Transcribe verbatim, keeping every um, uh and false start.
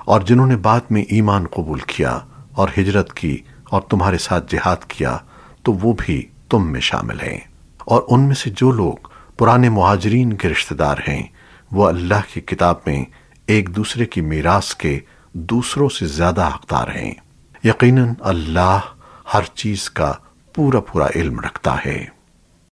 और जिन्होंने बाद में ईमान कबूल किया और हिजरत की और तुम्हारे साथ जिहाद किया तो वो भी तुम में शामिल हैं। और उनमें से जो लोग पुराने मुहाजिरीन के रिश्तेदार हैं वो अल्लाह की किताब में एक दूसरे की मीरास के दूसरों से ज्यादा हकदार हैं। यकीनन अल्लाह हर चीज का पूरा पूरा इल्म रखता है।